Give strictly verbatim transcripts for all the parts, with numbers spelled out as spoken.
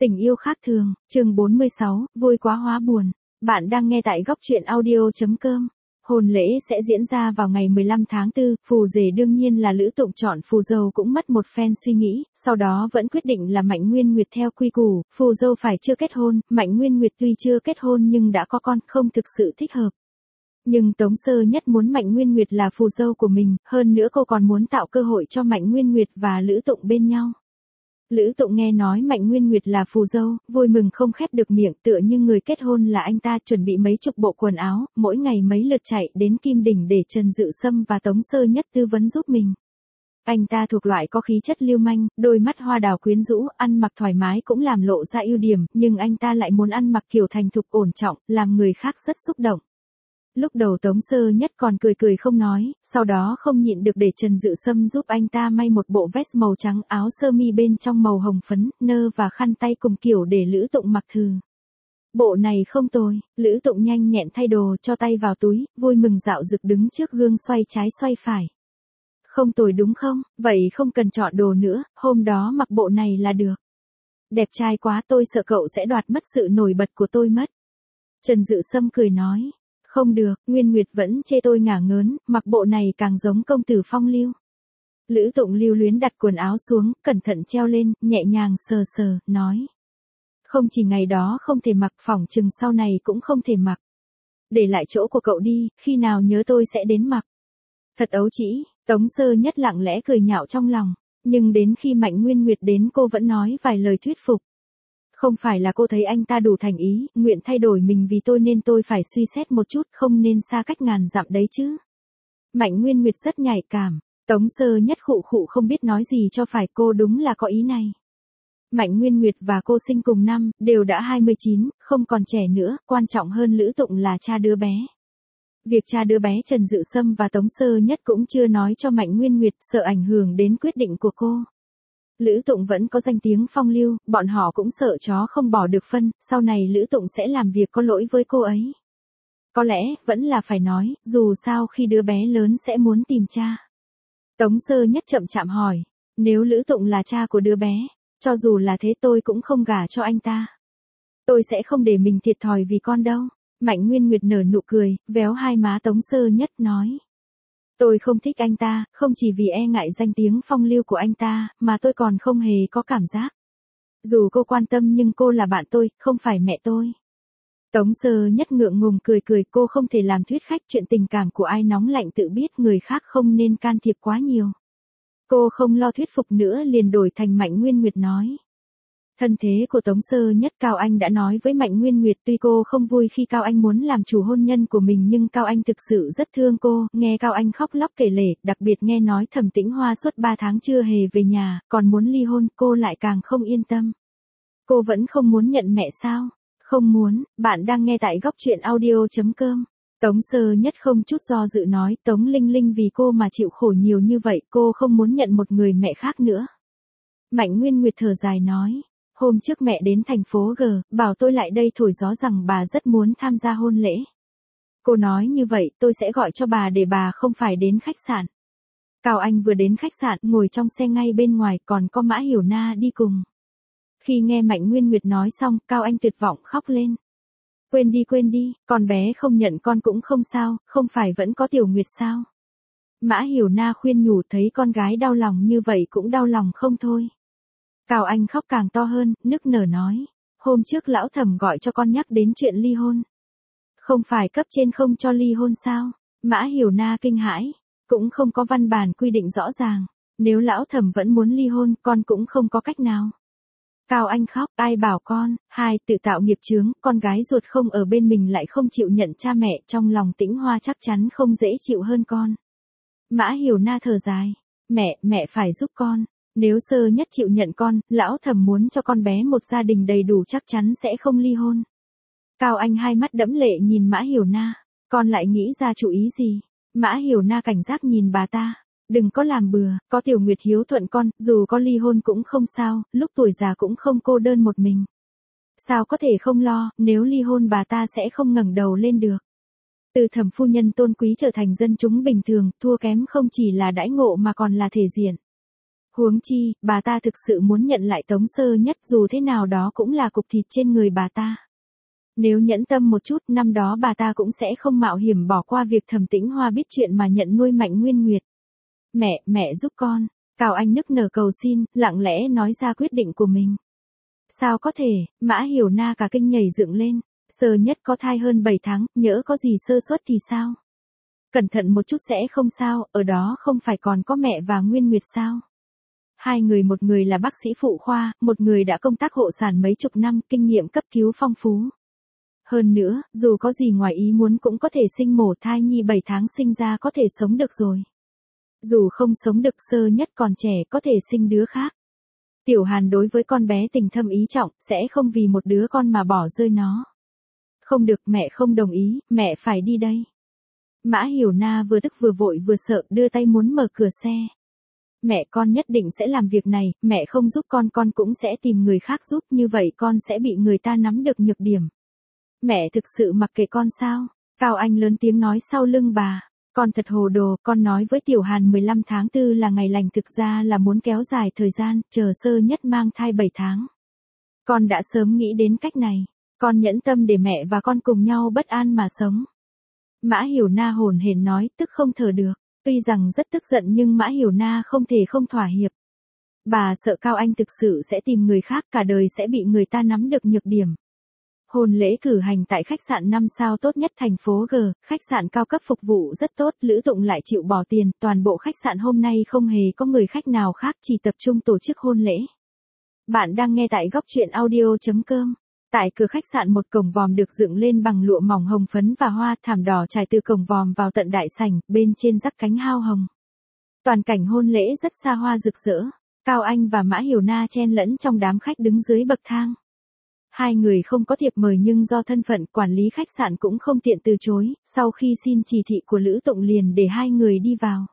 Tình yêu khác thường, chương bốn mươi sáu, vui quá hóa buồn. Bạn đang nghe tại góc truyện audio chấm com. Hôn lễ sẽ diễn ra vào ngày mười lăm tháng tư, phù rể đương nhiên là Lữ Tụng chọn phù dâu cũng mất một phen suy nghĩ, sau đó vẫn quyết định là Mạnh Nguyên Nguyệt theo quy củ, phù dâu phải chưa kết hôn, Mạnh Nguyên Nguyệt tuy chưa kết hôn nhưng đã có con, không thực sự thích hợp. Nhưng Tống Sơ Nhất muốn Mạnh Nguyên Nguyệt là phù dâu của mình, hơn nữa cô còn muốn tạo cơ hội cho Mạnh Nguyên Nguyệt và Lữ Tụng bên nhau. Lữ Tụng nghe nói Mạnh Nguyên Nguyệt là phù dâu, vui mừng không khép được miệng, tựa như người kết hôn là anh ta chuẩn bị mấy chục bộ quần áo, mỗi ngày mấy lượt chạy đến Kim Đỉnh để Trần Dự Sâm và Tống Sơ Nhất tư vấn giúp mình. Anh ta thuộc loại có khí chất lưu manh, đôi mắt hoa đào quyến rũ, ăn mặc thoải mái cũng làm lộ ra ưu điểm, nhưng anh ta lại muốn ăn mặc kiểu thành thục ổn trọng, làm người khác rất xúc động. Lúc đầu Tống Sơ Nhất còn cười cười không nói, sau đó không nhịn được để Trần Dự Sâm giúp anh ta may một bộ vest màu trắng, áo sơ mi bên trong màu hồng phấn, nơ và khăn tay cùng kiểu để Lữ Tụng mặc thử. Bộ này không tồi, Lữ Tụng nhanh nhẹn thay đồ cho tay vào túi, vui mừng dạo dực đứng trước gương xoay trái xoay phải. Không tồi đúng không, vậy không cần chọn đồ nữa, hôm đó mặc bộ này là được. Đẹp trai quá, tôi sợ cậu sẽ đoạt mất sự nổi bật của tôi mất. Trần Dự Sâm cười nói. Không được, Nguyên Nguyệt vẫn chê tôi ngả ngớn, mặc bộ này càng giống công tử phong lưu. Lữ Tụng lưu luyến đặt quần áo xuống, cẩn thận treo lên, nhẹ nhàng sờ sờ, nói. Không chỉ ngày đó không thể mặc, phỏng chừng sau này cũng không thể mặc. Để lại chỗ của cậu đi, khi nào nhớ tôi sẽ đến mặc. Thật ấu trĩ, Tống Sơ Nhất lặng lẽ cười nhạo trong lòng, nhưng đến khi Mạnh Nguyên Nguyệt đến cô vẫn nói vài lời thuyết phục. Không phải là cô thấy anh ta đủ thành ý, nguyện thay đổi mình vì tôi nên tôi phải suy xét một chút, không nên xa cách ngàn dặm đấy chứ. Mạnh Nguyên Nguyệt rất nhạy cảm, Tống Sơ Nhất khụ khụ không biết nói gì cho phải, cô đúng là có ý này. Mạnh Nguyên Nguyệt và cô sinh cùng năm, đều đã hai mươi chín, không còn trẻ nữa, quan trọng hơn Lữ Tụng là cha đứa bé. Việc cha đứa bé Trần Dự Sâm và Tống Sơ Nhất cũng chưa nói cho Mạnh Nguyên Nguyệt, sợ ảnh hưởng đến quyết định của cô. Lữ Tụng vẫn có danh tiếng phong lưu, bọn họ cũng sợ chó không bỏ được phân, sau này Lữ Tụng sẽ làm việc có lỗi với cô ấy. Có lẽ, vẫn là phải nói, dù sao khi đứa bé lớn sẽ muốn tìm cha. Tống Sơ Nhất chậm chạm hỏi, nếu Lữ Tụng là cha của đứa bé, cho dù là thế tôi cũng không gả cho anh ta. Tôi sẽ không để mình thiệt thòi vì con đâu. Mạnh Nguyên Nguyệt nở nụ cười, véo hai má Tống Sơ Nhất nói. Tôi không thích anh ta, không chỉ vì e ngại danh tiếng phong lưu của anh ta, mà tôi còn không hề có cảm giác. Dù cô quan tâm nhưng cô là bạn tôi, không phải mẹ tôi. Tống Sơ Nhất ngượng ngùng cười cười, cô không thể làm thuyết khách, chuyện tình cảm của ai nóng lạnh tự biết, người khác không nên can thiệp quá nhiều. Cô không lo thuyết phục nữa liền đổi thành Mạnh Nguyên Nguyệt nói. Thân thế của Tống Sơ Nhất, Cao Anh đã nói với Mạnh Nguyên Nguyệt, tuy cô không vui khi Cao Anh muốn làm chủ hôn nhân của mình nhưng Cao Anh thực sự rất thương cô, nghe Cao Anh khóc lóc kể lể, đặc biệt nghe nói Thẩm Tĩnh Hoa suốt ba tháng chưa hề về nhà, còn muốn ly hôn, cô lại càng không yên tâm. Cô vẫn không muốn nhận mẹ sao? Không muốn, bạn đang nghe tại góc truyện audio chấm com. Tống Sơ Nhất không chút do dự nói, Tống Linh Linh vì cô mà chịu khổ nhiều như vậy, cô không muốn nhận một người mẹ khác nữa. Mạnh Nguyên Nguyệt thở dài nói. Hôm trước mẹ đến thành phố G, bảo tôi lại đây thổi gió rằng bà rất muốn tham gia hôn lễ. Cô nói như vậy, tôi sẽ gọi cho bà để bà không phải đến khách sạn. Cao Anh vừa đến khách sạn, ngồi trong xe ngay bên ngoài, còn có Mã Hiểu Na đi cùng. Khi nghe Mạnh Nguyên Nguyệt nói xong, Cao Anh tuyệt vọng khóc lên. Quên đi quên đi, con bé không nhận con cũng không sao, không phải vẫn có Tiểu Nguyệt sao? Mã Hiểu Na khuyên nhủ, thấy con gái đau lòng như vậy cũng đau lòng không thôi. Cao Anh khóc càng to hơn, nức nở nói. Hôm trước lão Thẩm gọi cho con nhắc đến chuyện ly hôn. Không phải cấp trên không cho ly hôn sao? Mã Hiểu Na kinh hãi. Cũng không có văn bản quy định rõ ràng. Nếu lão Thẩm vẫn muốn ly hôn, con cũng không có cách nào. Cao Anh khóc, ai bảo con, hai, tự tạo nghiệp chướng, con gái ruột không ở bên mình lại không chịu nhận cha mẹ, trong lòng Tĩnh Hoa chắc chắn không dễ chịu hơn con. Mã Hiểu Na thở dài. Mẹ, mẹ phải giúp con. Nếu Sơ Nhất chịu nhận con, lão Thẩm muốn cho con bé một gia đình đầy đủ chắc chắn sẽ không ly hôn. Cao Anh hai mắt đẫm lệ nhìn Mã Hiểu Na, con lại nghĩ ra chủ ý gì? Mã Hiểu Na cảnh giác nhìn bà ta, đừng có làm bừa, có Tiểu Nguyệt hiếu thuận con, dù có ly hôn cũng không sao, lúc tuổi già cũng không cô đơn một mình. Sao có thể không lo, nếu ly hôn bà ta sẽ không ngẩng đầu lên được. Từ Thẩm phu nhân tôn quý trở thành dân chúng bình thường, thua kém không chỉ là đãi ngộ mà còn là thể diện. Huống chi, bà ta thực sự muốn nhận lại Tống Sơ Nhất, dù thế nào đó cũng là cục thịt trên người bà ta. Nếu nhẫn tâm một chút, năm đó bà ta cũng sẽ không mạo hiểm bỏ qua việc Thẩm Tĩnh Hoa biết chuyện mà nhận nuôi Mạnh Nguyên Nguyệt. Mẹ, mẹ giúp con. Cao Anh nức nở cầu xin, lặng lẽ nói ra quyết định của mình. Sao có thể, Mã Hiểu Na cả kinh nhảy dựng lên. Sơ Nhất có thai hơn bảy tháng, nhỡ có gì sơ suất thì sao? Cẩn thận một chút sẽ không sao, ở đó không phải còn có mẹ và Nguyên Nguyệt sao? Hai người, một người là bác sĩ phụ khoa, một người đã công tác hộ sản mấy chục năm, kinh nghiệm cấp cứu phong phú. Hơn nữa, dù có gì ngoài ý muốn cũng có thể sinh mổ, thai nhi bảy tháng sinh ra có thể sống được rồi. Dù không sống được, Sơ Nhất còn trẻ, có thể sinh đứa khác. Tiểu Hàn đối với con bé tình thâm ý trọng, sẽ không vì một đứa con mà bỏ rơi nó. Không được, mẹ không đồng ý, mẹ phải đi đây. Mã Hiểu Na vừa tức vừa vội vừa sợ, đưa tay muốn mở cửa xe. Mẹ, con nhất định sẽ làm việc này, mẹ không giúp con con cũng sẽ tìm người khác giúp, như vậy con sẽ bị người ta nắm được nhược điểm. Mẹ thực sự mặc kệ con sao? Cao Anh lớn tiếng nói sau lưng bà. Con thật hồ đồ, con nói với Tiểu Hàn mười lăm tháng tư là ngày lành, thực ra là muốn kéo dài thời gian, chờ Sơ Nhất mang thai bảy tháng. Con đã sớm nghĩ đến cách này. Con nhẫn tâm để mẹ và con cùng nhau bất an mà sống. Mã Hiểu Na hổn hển nói, tức không thở được. Tuy rằng rất tức giận nhưng Mã Hiểu Na không thể không thỏa hiệp. Bà sợ Cao Anh thực sự sẽ tìm người khác, cả đời sẽ bị người ta nắm được nhược điểm. Hôn lễ cử hành tại khách sạn năm sao tốt nhất thành phố G, khách sạn cao cấp phục vụ rất tốt, Lữ Tụng lại chịu bỏ tiền, toàn bộ khách sạn hôm nay không hề có người khách nào khác, chỉ tập trung tổ chức hôn lễ. Bạn đang nghe tại góc truyện audio chấm com. Tại cửa khách sạn, một cổng vòm được dựng lên bằng lụa mỏng hồng phấn và hoa, thảm đỏ trải từ cổng vòm vào tận đại sảnh, bên trên rắc cánh hao hồng. Toàn cảnh hôn lễ rất xa hoa rực rỡ. Cao Anh và Mã Hiểu Na chen lẫn trong đám khách đứng dưới bậc thang. Hai người không có thiệp mời nhưng do thân phận, quản lý khách sạn cũng không tiện từ chối, sau khi xin chỉ thị của Lữ Tụng liền để hai người đi vào.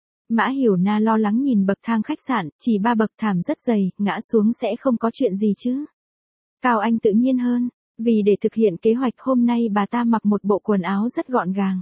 Mã Hiểu Na lo lắng nhìn bậc thang khách sạn, chỉ ba bậc thảm rất dày, ngã xuống sẽ không có chuyện gì chứ. Cao Anh tự nhiên hơn, vì để thực hiện kế hoạch hôm nay bà ta mặc một bộ quần áo rất gọn gàng.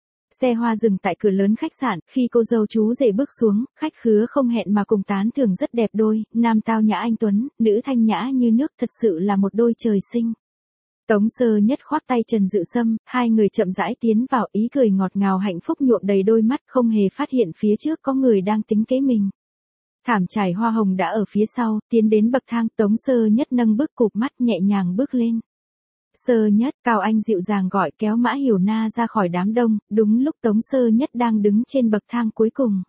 Xe hoa dừng tại cửa lớn khách sạn, khi cô dâu chú rể bước xuống, khách khứa không hẹn mà cùng tán thưởng rất đẹp đôi, nam tao nhã anh tuấn, nữ thanh nhã như nước, thật sự là một đôi trời sinh. Tống Sơ Nhất khoác tay Trần Dự Sâm, hai người chậm rãi tiến vào, ý cười ngọt ngào hạnh phúc nhuộm đầy đôi mắt, không hề phát hiện phía trước có người đang tính kế mình. Thảm trải hoa hồng đã ở phía sau, tiến đến bậc thang, Tống Sơ Nhất nâng bước cụp mắt nhẹ nhàng bước lên. Sơ Nhất, Cao Anh dịu dàng gọi, kéo Mã Hiểu Na ra khỏi đám đông, đúng lúc Tống Sơ Nhất đang đứng trên bậc thang cuối cùng.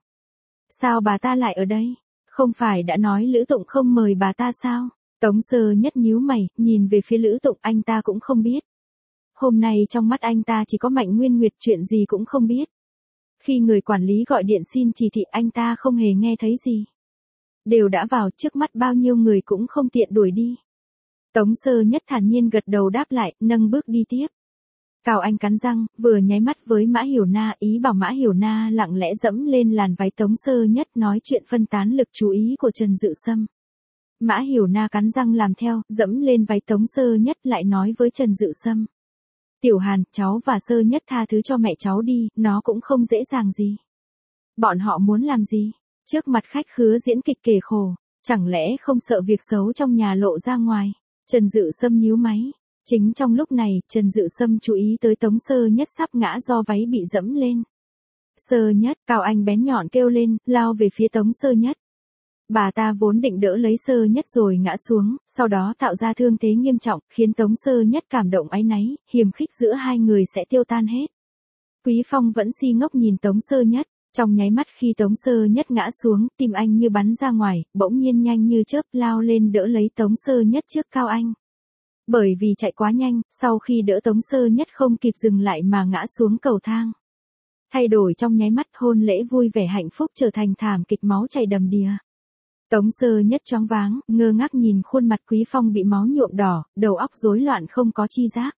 Sao bà ta lại ở đây? Không phải đã nói Lữ Tụng không mời bà ta sao? Tống Sơ Nhất nhíu mày, nhìn về phía Lữ Tụng, anh ta cũng không biết. Hôm nay trong mắt anh ta chỉ có Mạnh Nguyên Nguyệt, chuyện gì cũng không biết. Khi người quản lý gọi điện xin chỉ thị, anh ta không hề nghe thấy gì. Đều đã vào, trước mắt bao nhiêu người cũng không tiện đuổi đi. Tống Sơ Nhất thản nhiên gật đầu đáp lại, nâng bước đi tiếp. Cao Anh cắn răng, vừa nháy mắt với Mã Hiểu Na, ý bảo Mã Hiểu Na lặng lẽ dẫm lên làn váy Tống Sơ Nhất, nói chuyện phân tán lực chú ý của Trần Dự Sâm. Mã Hiểu Na cắn răng làm theo, dẫm lên váy Tống Sơ Nhất, lại nói với Trần Dự Sâm. Tiểu Hàn, cháu và Sơ Nhất tha thứ cho mẹ cháu đi, nó cũng không dễ dàng gì. Bọn họ muốn làm gì? Trước mặt khách khứa diễn kịch kể khổ, chẳng lẽ không sợ việc xấu trong nhà lộ ra ngoài? Trần Dự Sâm nhíu máy. Chính trong lúc này, Trần Dự Sâm chú ý tới Tống Sơ Nhất sắp ngã do váy bị dẫm lên. Sơ Nhất, Cao Anh bén nhọn kêu lên, lao về phía Tống Sơ Nhất. Bà ta vốn định đỡ lấy Sơ Nhất rồi ngã xuống, sau đó tạo ra thương thế nghiêm trọng, khiến Tống Sơ Nhất cảm động áy náy, hiềm khích giữa hai người sẽ tiêu tan hết. Quý Phong vẫn si ngốc nhìn Tống Sơ Nhất. Trong nháy mắt khi Tống Sơ Nhất ngã xuống, tim anh như bắn ra ngoài, bỗng nhiên nhanh như chớp lao lên đỡ lấy Tống Sơ Nhất trước Cao Anh. Bởi vì chạy quá nhanh, sau khi đỡ Tống Sơ Nhất không kịp dừng lại mà ngã xuống cầu thang. Thay đổi trong nháy mắt, hôn lễ vui vẻ hạnh phúc trở thành thảm kịch máu chảy đầm đìa. Tống Sơ Nhất choáng váng, ngơ ngác nhìn khuôn mặt Quý Phong bị máu nhuộm đỏ, đầu óc rối loạn không có chi giác.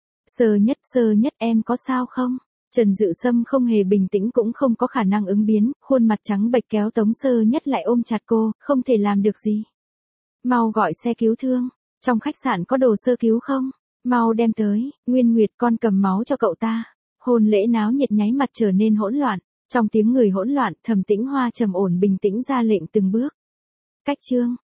Sơ Nhất, Sơ Nhất em có sao không? Trần Dự Sâm không hề bình tĩnh cũng không có khả năng ứng biến, khuôn mặt trắng bệch kéo Tống Sơ Nhất lại ôm chặt cô, không thể làm được gì. Mau gọi xe cứu thương, trong khách sạn có đồ sơ cứu không? Mau đem tới, Nguyên Nguyệt con cầm máu cho cậu ta. Hôn lễ náo nhiệt nháy mặt trở nên hỗn loạn, Trong tiếng người hỗn loạn, Thẩm Tĩnh Hoa trầm ổn bình tĩnh ra lệnh từng bước. Cách chương.